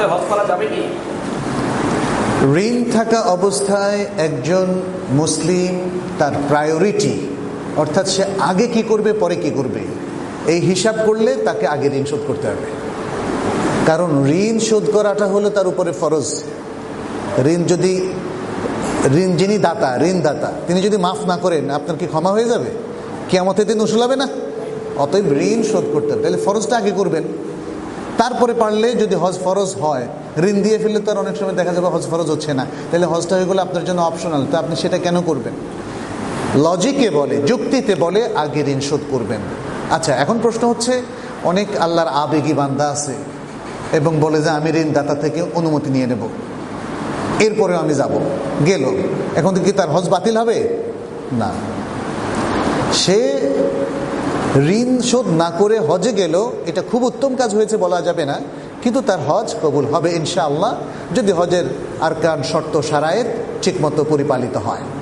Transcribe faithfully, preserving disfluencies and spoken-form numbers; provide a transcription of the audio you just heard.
হজ করা যাবে কি? ঋণ থাকা অবস্থায় একজন মুসলিম তার প্রায়োরিটি, অর্থাৎ সে আগে কি করবে পরে কি করবে, এই হিসাব করলে তাকে আগে ঋণ শোধ করতে হবে। কারণ ঋণ শোধ করাটা হলো তার উপরে ফরজ। ঋণ যদি ঋণ যিনি দাতা, ঋণদাতা, তিনি যদি মাফ না করেন আপনার কি ক্ষমা হয়ে যাবে? কিয়ামতের দিন উসুল হবে না? অতএব ঋণ শোধ করতে হবে। তাহলে ফরজটা আগে করবেন, তারপরে পারলে যদি হজ ফরজ হয়, ঋণ দিয়ে ফেললে তো আর অনেক সময় দেখা যাবে হজ ফরজ হচ্ছে না, তাহলে হজটা হয়ে গেলে আপনার জন্য অপশনাল, তো আপনি সেটা কেন করবেন? লজিকে বলে, যুক্তিতে বলে আগে ঋণ শোধ করবেন। আচ্ছা, এখন প্রশ্ন হচ্ছে, অনেক আল্লাহর আবেগী বান্দা আছে এবং বলে যে আমি ঋণদাতা থেকে অনুমতি নিয়ে নেব, এরপরে আমি যাব, গেল, এখন কি তার হজ বাতিল হবে? না, সে ঋণ শোধ না করে হজে গেল, এটা খুব উত্তম কাজ হয়েছে বলা যাবে না, কিন্তু তার হজ কবুল হবে ইনশাআল্লাহ, যদি হজের আরকান, শর্ত, শারায়েত ঠিকমতো পরিপালিত হয়।